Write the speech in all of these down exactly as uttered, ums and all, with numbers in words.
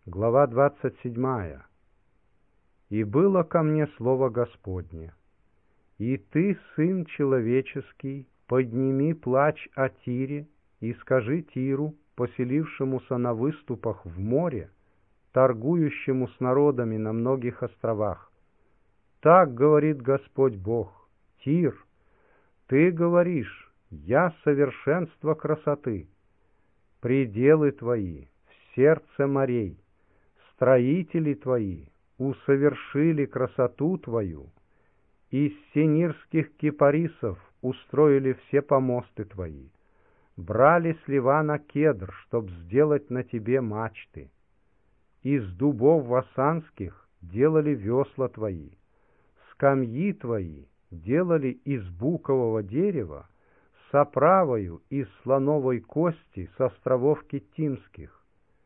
Глава двадцать седьмая. «И было ко мне слово Господне: и ты, сын человеческий, подними плач о Тире и скажи Тиру, поселившемуся на выступах в море, торгующему с народами на многих островах. Так говорит Господь Бог: Тир, ты говоришь: я совершенство красоты. Пределы твои в сердце морей, строители твои усовершили красоту твою, из сенирских кипарисов устроили все помосты твои, брали с Ливана кедр, чтоб сделать на тебе мачты, из дубов васанских делали весла твои, скамьи твои делали из букового дерева, с оправою из слоновой кости с островов Киттимских.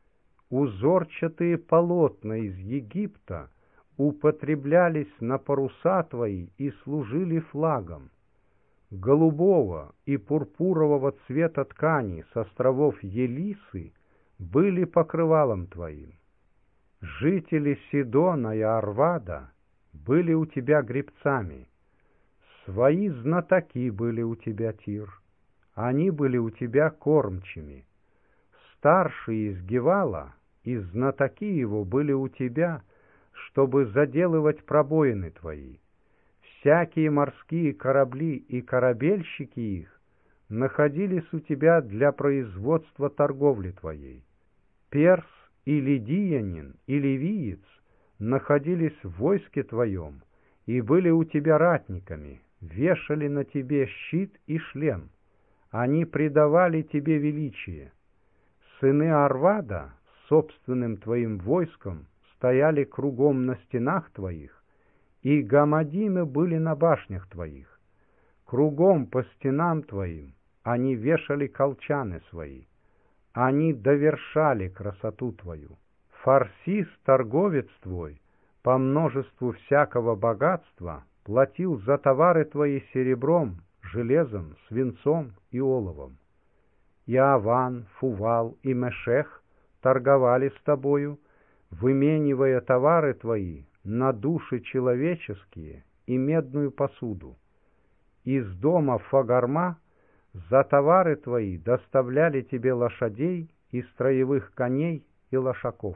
Узорчатые полотна из Египта употреблялись на паруса твои и служили флагом. Голубого и пурпурового цвета ткани с островов Елисы были покрывалом твоим. Жители Сидона и Арвада были у тебя гребцами. Свои знатоки были у тебя, Тир, они были у тебя кормчими. Старшие из Гевала и знатоки его были у тебя, чтобы заделывать пробоины твои. Всякие морские корабли и корабельщики их находились у тебя для производства торговли твоей. Перс и лидиянин и ливиец находились в войске твоем и были у тебя ратниками, вешали на тебе щит и шлем, они придавали тебе величие. Сыны Арвада собственным твоим войском стояли кругом на стенах твоих, и гамадимы были на башнях твоих. Кругом по стенам твоим они вешали колчаны свои, они довершали красоту твою. Фарсис, торговец твой, по множеству всякого богатства платил за товары твои серебром, железом, свинцом и оловом. И Аван, Фувал и Мешех торговали с тобою, выменивая товары твои на души человеческие и медную посуду. Из дома Фагарма за товары твои доставляли тебе лошадей и строевых коней и лошаков.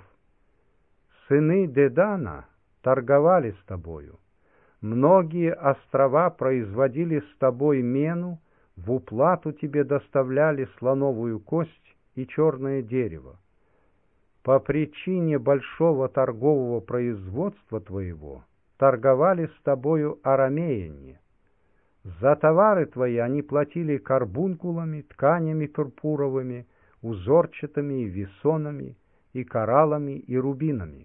Сыны Дедана торговали с тобою. Многие острова производили с тобой мену, в уплату тебе доставляли слоновую кость и черное дерево. По причине большого торгового производства твоего торговали с тобою арамеяне. За товары твои они платили карбункулами, тканями пурпуровыми, узорчатыми и весонами, и кораллами, и рубинами.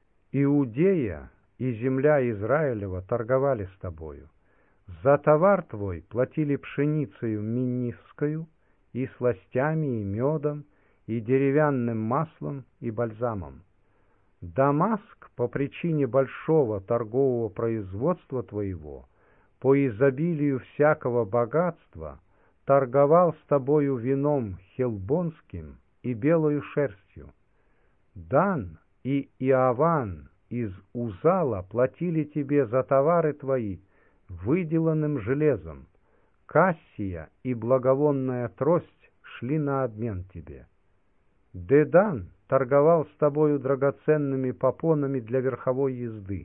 Иудея и земля Израилева торговали с тобою. За товар твой платили пшеницею минивскую, и сластями, и медом, и деревянным маслом, и бальзамом. Дамаск по причине большого торгового производства твоего, по изобилию всякого богатства, торговал с тобою вином хелбонским и белою шерстью. Дан и Иаван из Узала платили тебе за товары твои выделанным железом. Кассия и благовонная трость шли на обмен тебе. Дедан торговал с тобою драгоценными попонами для верховой езды.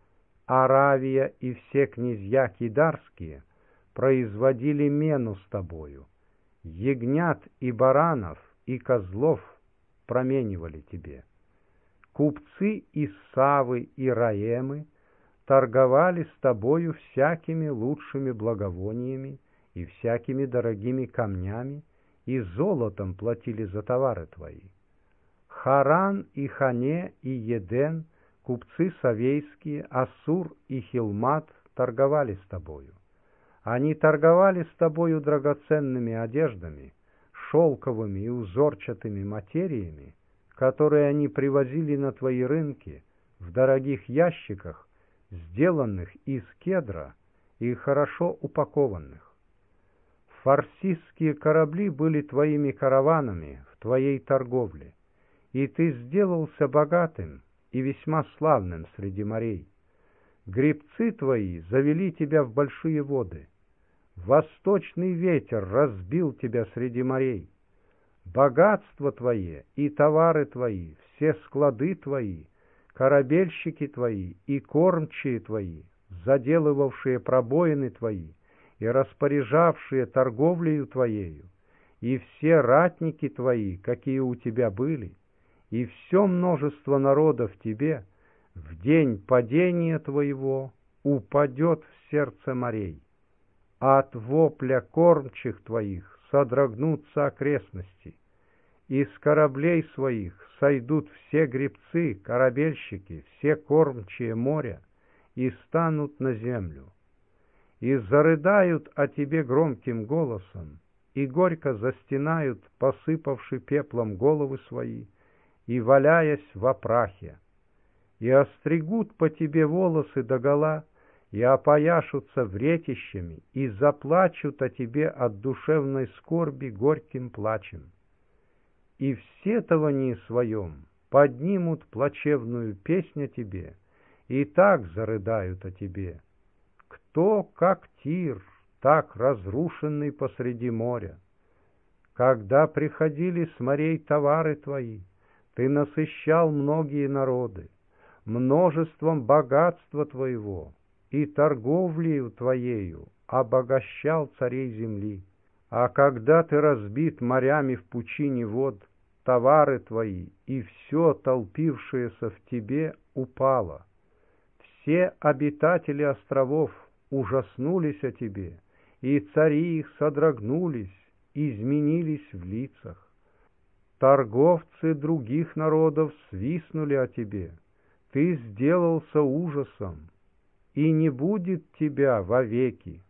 Аравия и все князья кидарские производили мену с тобою. Ягнят и баранов и козлов променивали тебе. Купцы из Савы и Раемы торговали с тобою всякими лучшими благовониями и всякими дорогими камнями, и золотом платили за товары твои. Харан и Хане и Еден, купцы савейские, Ассур и Хилмат торговали с тобою. Они торговали с тобою драгоценными одеждами, шелковыми и узорчатыми материями, которые они привозили на твои рынки в дорогих ящиках, сделанных из кедра и хорошо упакованных. Фарсисские корабли были твоими караванами в твоей торговле, и ты сделался богатым и весьма славным среди морей. Гребцы твои завели тебя в большие воды, восточный ветер разбил тебя среди морей. Богатство твое и товары твои, все склады твои, корабельщики твои и кормчие твои, заделывавшие пробоины твои и распоряжавшие торговлею твоею, и все ратники твои, какие у тебя были, и все множество народов тебе, в день падения твоего упадет в сердце морей. От вопля кормчих твоих содрогнутся окрестности, из кораблей своих сойдут все гребцы, корабельщики, все кормчие моря, и станут на землю. И зарыдают о тебе громким голосом, и горько застенают, посыпавши пеплом головы свои, и валяясь во прахе. И остригут по тебе волосы догола, и опояшутся вретищами, и заплачут о тебе от душевной скорби горьким плачем. И в сетовании своем поднимут плачевную песнь о тебе, и так зарыдают о тебе. Кто, как Тир, так разрушенный посреди моря? Когда приходили с морей товары твои, ты насыщал многие народы, множеством богатства твоего, и торговлею твоею обогащал царей земли. А когда ты разбит морями в пучине вод, товары твои и все толпившееся в тебе упало. Все обитатели островов ужаснулись о тебе, и цари их содрогнулись, изменились в лицах. Торговцы других народов свистнули о тебе, ты сделался ужасом, и не будет тебя вовеки.